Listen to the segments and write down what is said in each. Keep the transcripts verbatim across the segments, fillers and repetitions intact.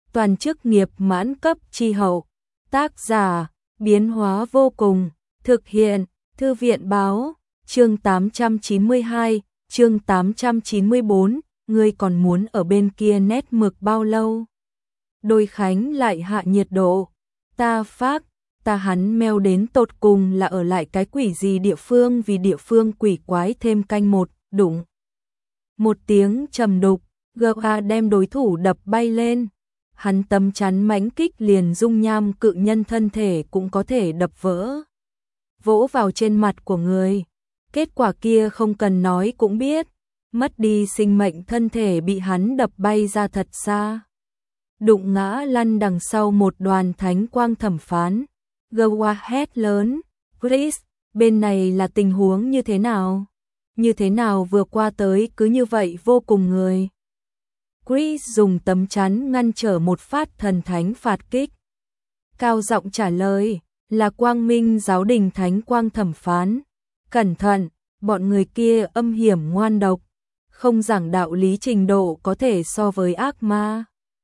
toàn chức nghiệp mãn cấp chi hậu. Tác giả, biến hóa vô cùng, thực hiện, Thư viện báo, chương tám trăm chín mươi hai, chương tám trăm chín mươi bốn, ngươi còn muốn ở bên kia nét mực bao lâu? Đôi Khánh lại hạ nhiệt độ, ta phác, ta hắn meo đến tột cùng là ở lại cái quỷ gì địa phương vì địa phương quỷ quái thêm canh một, đụng. Một tiếng trầm đục, Goa đem đối thủ đập bay lên. Hắn tấm chắn mãnh kích liền dung nham cự nhân thân thể cũng có thể đập vỡ. Vỗ vào trên mặt của người. Kết quả kia không cần nói cũng biết. Mất đi sinh mệnh thân thể bị hắn đập bay ra thật xa. Đụng ngã lăn đằng sau một đoàn thánh quang thẩm phán. Goa hét lớn. Chris, bên này là tình huống như thế nào? Như thế nào vừa qua tới cứ như vậy vô cùng người. Chris dùng tấm chắn ngăn trở một phát thần thánh phạt kích. Cao giọng trả lời, là Quang Minh giáo đình thánh quang thẩm phán. Cẩn thận, bọn người kia âm hiểm ngoan độc, không giảng đạo lý trình độ có thể so với ác ma.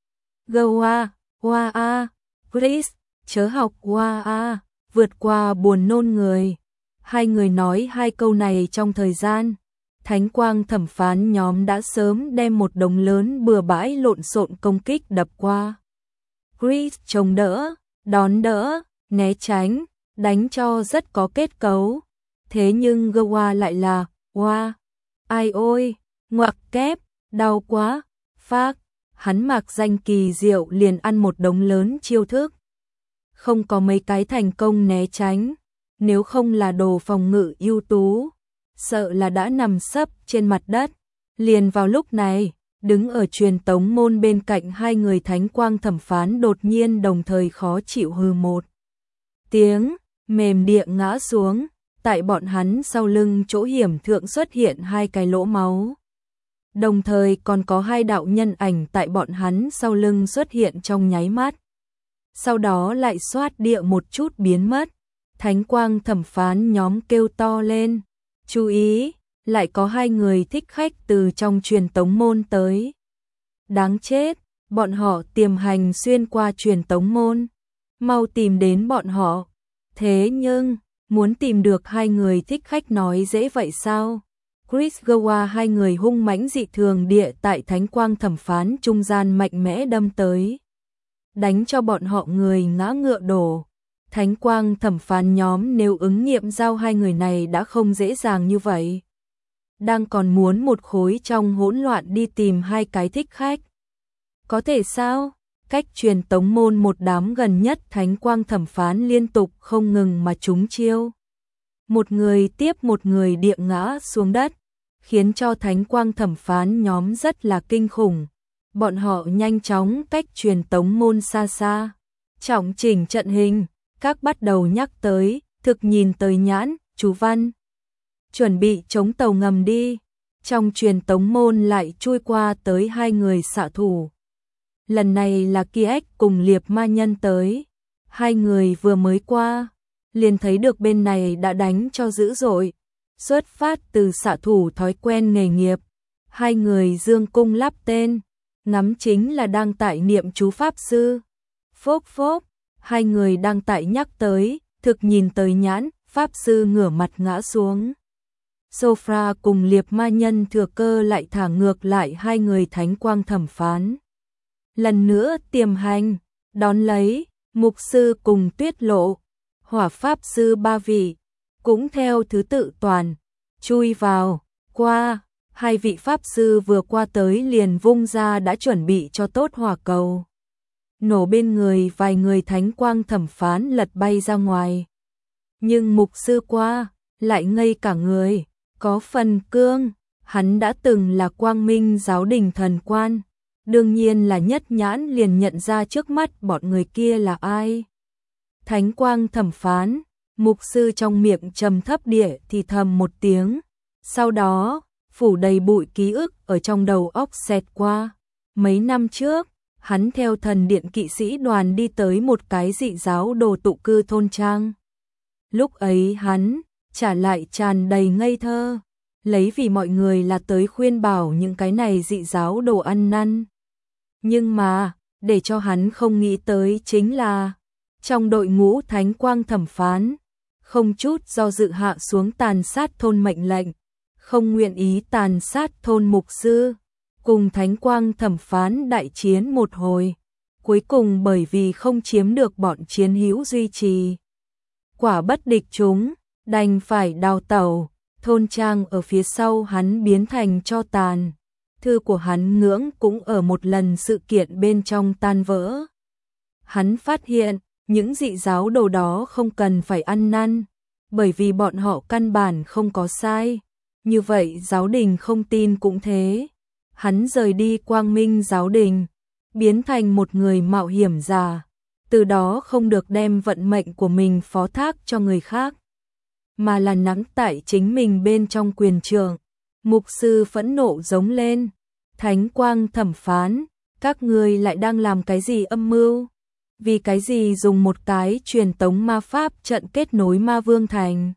Goa, Hoa a, Chris, chớ học Hoa a, vượt qua buồn nôn người. Hai người nói hai câu này trong thời gian. Thánh quang thẩm phán nhóm đã sớm đem một đống lớn bừa bãi lộn xộn công kích đập qua. Chris chống đỡ, đón đỡ, né tránh, đánh cho rất có kết cấu. Thế nhưng Goa lại là, hoa, ai ôi, ngoặc kép, đau quá, phác, hắn mặc danh kỳ diệu liền ăn một đống lớn chiêu thức. Không có mấy cái thành công né tránh, nếu không là đồ phòng ngự ưu tú. Sợ là đã nằm sấp trên mặt đất. Liền vào lúc này, đứng ở truyền tống môn bên cạnh hai người thánh quang thẩm phán đột nhiên đồng thời khó chịu hừ một tiếng, mềm địa ngã xuống, tại bọn hắn sau lưng chỗ hiểm thượng xuất hiện hai cái lỗ máu. Đồng thời còn có hai đạo nhân ảnh tại bọn hắn sau lưng xuất hiện trong nháy mắt. Sau đó lại xoát địa một chút biến mất. Thánh quang thẩm phán nhóm kêu to lên. Chú ý, lại có hai người thích khách từ trong truyền tống môn tới. Đáng chết, bọn họ tiềm hành xuyên qua truyền tống môn. Mau tìm đến bọn họ. Thế nhưng, muốn tìm được hai người thích khách nói dễ vậy sao? Chris Goa hai người hung mãnh dị thường địa tại thánh quang thẩm phán trung gian mạnh mẽ đâm tới. Đánh cho bọn họ người ngã ngựa đổ. Thánh quang thẩm phán nhóm nếu ứng nghiệm giao hai người này đã không dễ dàng như vậy. Đang còn muốn một khối trong hỗn loạn đi tìm hai cái thích khách. Có thể sao? Cách truyền tống môn một đám gần nhất thánh quang thẩm phán liên tục không ngừng mà trúng chiêu. Một người tiếp một người địa ngã xuống đất, khiến cho thánh quang thẩm phán nhóm rất là kinh khủng. Bọn họ nhanh chóng cách truyền tống môn xa xa, trọng chỉnh trận hình. Các bắt đầu nhắc tới, thực nhìn tới nhãn, chú văn. Chuẩn bị chống tàu ngầm đi. Trong truyền tống môn lại chui qua tới hai người xạ thủ. Lần này là Kiếc cùng Liệp Ma Nhân tới. Hai người vừa mới qua, liền thấy được bên này đã đánh cho dữ dội. Xuất phát từ xạ thủ thói quen nghề nghiệp. Hai người dương cung lắp tên, ngắm chính là đang tại niệm chú pháp sư. Phốc phốc. Hai người đang tại nhắc tới, thực nhìn tới nhãn, pháp sư ngửa mặt ngã xuống. Sophra cùng Liệp Ma Nhân thừa cơ lại thả ngược lại hai người thánh quang thẩm phán. Lần nữa tiềm hành, đón lấy, mục sư cùng Tuyết Lộ, hỏa pháp sư ba vị, cũng theo thứ tự toàn, chui vào, qua, hai vị pháp sư vừa qua tới liền vung ra đã chuẩn bị cho tốt hỏa cầu. Nổ bên người vài người thánh quang thẩm phán lật bay ra ngoài. Nhưng mục sư qua, lại ngây cả người, có phần cương, hắn đã từng là Quang Minh giáo đình thần quan, đương nhiên là nhất nhãn liền nhận ra trước mắt bọn người kia là ai. Thánh quang thẩm phán, mục sư trong miệng trầm thấp địa thì thầm một tiếng, sau đó, phủ đầy bụi ký ức ở trong đầu óc xẹt qua. Mấy năm trước, hắn theo thần điện kỵ sĩ đoàn đi tới một cái dị giáo đồ tụ cư thôn trang. Lúc ấy hắn, trả lại tràn đầy ngây thơ, lấy vì mọi người là tới khuyên bảo những cái này dị giáo đồ ăn năn. Nhưng mà, để cho hắn không nghĩ tới chính là trong đội ngũ thánh quang thẩm phán, không chút do dự hạ xuống tàn sát thôn mệnh lệnh, không nguyện ý tàn sát thôn mục sư, cùng thánh quang thẩm phán đại chiến một hồi, cuối cùng bởi vì không chiếm được bọn chiến hữu duy trì, quả bất địch chúng, đành phải đào tẩu, thôn trang ở phía sau hắn biến thành tro tàn, thư của hắn ngưỡng cũng ở một lần sự kiện bên trong tan vỡ. Hắn phát hiện, những dị giáo đồ đó không cần phải ăn năn, bởi vì bọn họ căn bản không có sai, như vậy giáo đình không tin cũng thế. Hắn rời đi Quang Minh giáo đình, biến thành một người mạo hiểm giả, từ đó không được đem vận mệnh của mình phó thác cho người khác, mà là nắm tại chính mình bên trong quyền trưởng. Mục sư phẫn nộ giống lên, thánh quang thẩm phán, các ngươi lại đang làm cái gì âm mưu? Vì cái gì dùng một cái truyền tống ma pháp trận kết nối ma vương thành?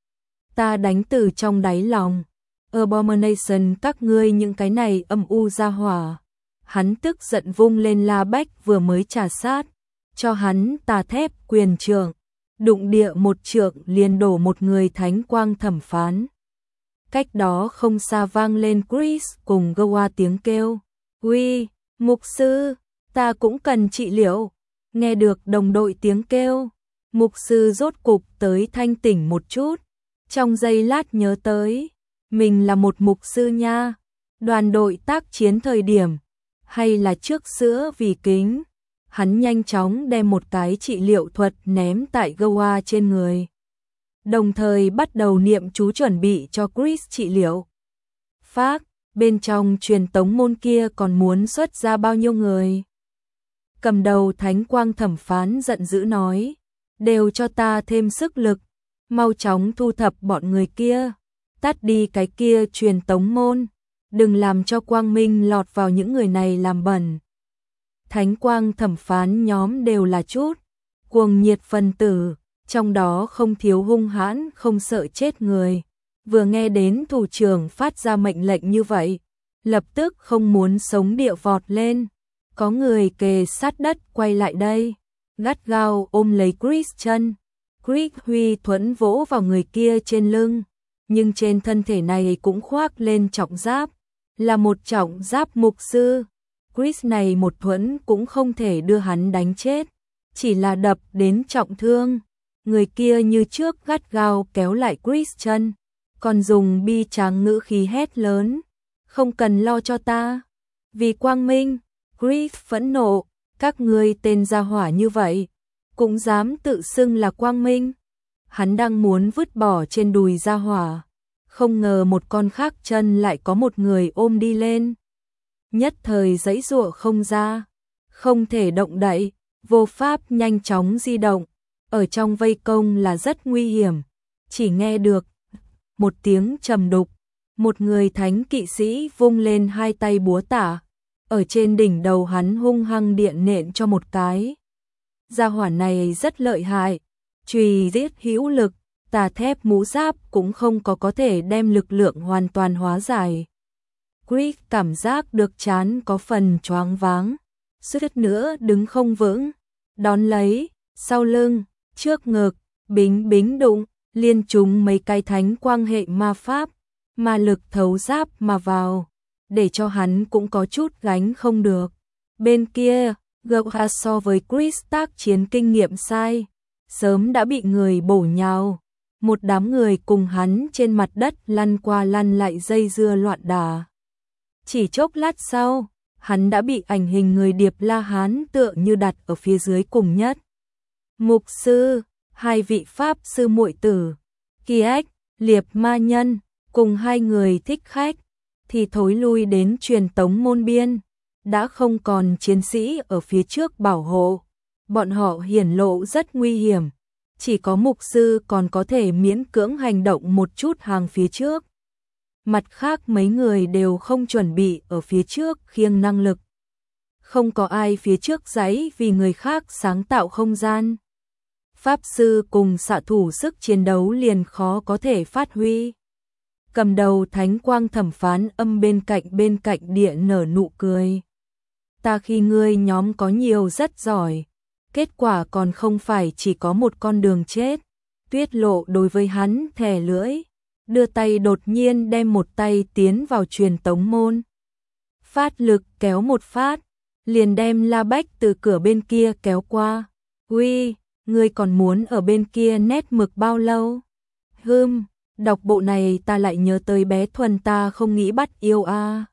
Ta đánh từ trong đáy lòng. Abomination, các ngươi những cái này âm u ra hỏa. Hắn tức giận vung lên la bách vừa mới trà sát, cho hắn tà thép quyền trượng, đụng địa một trượng liền đổ một người thánh quang thẩm phán. Cách đó không xa vang lên Chris cùng Goa tiếng kêu. Uy, mục sư, ta cũng cần trị liệu. Nghe được đồng đội tiếng kêu, mục sư rốt cục tới thanh tỉnh một chút, trong giây lát nhớ tới, mình là một mục sư nha, đoàn đội tác chiến thời điểm, hay là trước sữa vì kính. Hắn nhanh chóng đem một cái trị liệu thuật ném tại Goa trên người, đồng thời bắt đầu niệm chú chuẩn bị cho Chris trị liệu. Phác, bên trong truyền tống môn kia còn muốn xuất ra bao nhiêu người? Cầm đầu thánh quang thẩm phán giận dữ nói, đều cho ta thêm sức lực, mau chóng thu thập bọn người kia, tắt đi cái kia truyền tống môn, đừng làm cho quang minh lọt vào những người này làm bẩn. Thánh quang thẩm phán nhóm đều là chút cuồng nhiệt phân tử, trong đó không thiếu hung hãn không sợ chết người, vừa nghe đến thủ trưởng phát ra mệnh lệnh như vậy, lập tức không muốn sống địa vọt lên. Có người kề sát đất quay lại đây, gắt gao ôm lấy Chris chân. Chris huy thuẫn vỗ vào người kia trên lưng, nhưng trên thân thể này cũng khoác lên trọng giáp, là một trọng giáp mục sư. Chris này một thuẫn cũng không thể đưa hắn đánh chết, chỉ là đập đến trọng thương. Người kia như trước gắt gao kéo lại Chris chân, còn dùng bi tráng ngữ khí hét lớn, không cần lo cho ta, vì quang minh. Chris phẫn nộ, các ngươi tên gia hỏa như vậy, cũng dám tự xưng là quang minh. Hắn đang muốn vứt bỏ trên đùi gia hỏa, không ngờ một con khác chân lại có một người ôm đi lên. Nhất thời giãy giụa không ra, không thể động đậy, vô pháp nhanh chóng di động, ở trong vây công là rất nguy hiểm. Chỉ nghe được một tiếng trầm đục, một người thánh kỵ sĩ vung lên hai tay búa tả, ở trên đỉnh đầu hắn hung hăng điện nện cho một cái. Gia hỏa này rất lợi hại, chùy giết hữu lực, tà thép mũ giáp cũng không có có thể đem lực lượng hoàn toàn hóa giải. Chris cảm giác được trán có phần choáng váng, suýt nữa đứng không vững, đón lấy, sau lưng, trước ngực, bính bính đụng, liên trúng mấy cái thánh quang hệ ma pháp, ma lực thấu giáp mà vào, để cho hắn cũng có chút gánh không được. Bên kia, Goa so với Chris tác chiến kinh nghiệm sai, sớm đã bị người bổ nhào. Một đám người cùng hắn trên mặt đất lăn qua lăn lại dây dưa loạn đà. Chỉ chốc lát sau, hắn đã bị ảnh hình người Điệp La Hán tựa như đặt ở phía dưới cùng nhất. Mục sư, hai vị pháp sư muội tử, Kiếc, Liệp Ma Nhân, cùng hai người thích khách, thì thối lui đến truyền tống môn biên, đã không còn chiến sĩ ở phía trước bảo hộ. Bọn họ hiển lộ rất nguy hiểm, chỉ có mục sư còn có thể miễn cưỡng hành động một chút hàng phía trước. Mặt khác mấy người đều không chuẩn bị ở phía trước khiêng năng lực. Không có ai phía trước giấy vì người khác sáng tạo không gian. Pháp sư cùng xạ thủ sức chiến đấu liền khó có thể phát huy. Cầm đầu thánh quang thẩm phán âm bên cạnh bên cạnh địa nở nụ cười. ta khi ngươi nhóm có nhiều rất giỏi, kết quả còn không phải chỉ có một con đường chết. Tuyết Lộ đối với hắn thè lưỡi, đưa tay đột nhiên đem một tay tiến vào truyền tống môn. Phát lực kéo một phát, liền đem La Bách từ cửa bên kia kéo qua. Uy, ngươi còn muốn ở bên kia nét mực bao lâu? Hừm, đọc bộ này ta lại nhớ tới bé Thuần ta không nghĩ bắt yêu a. À.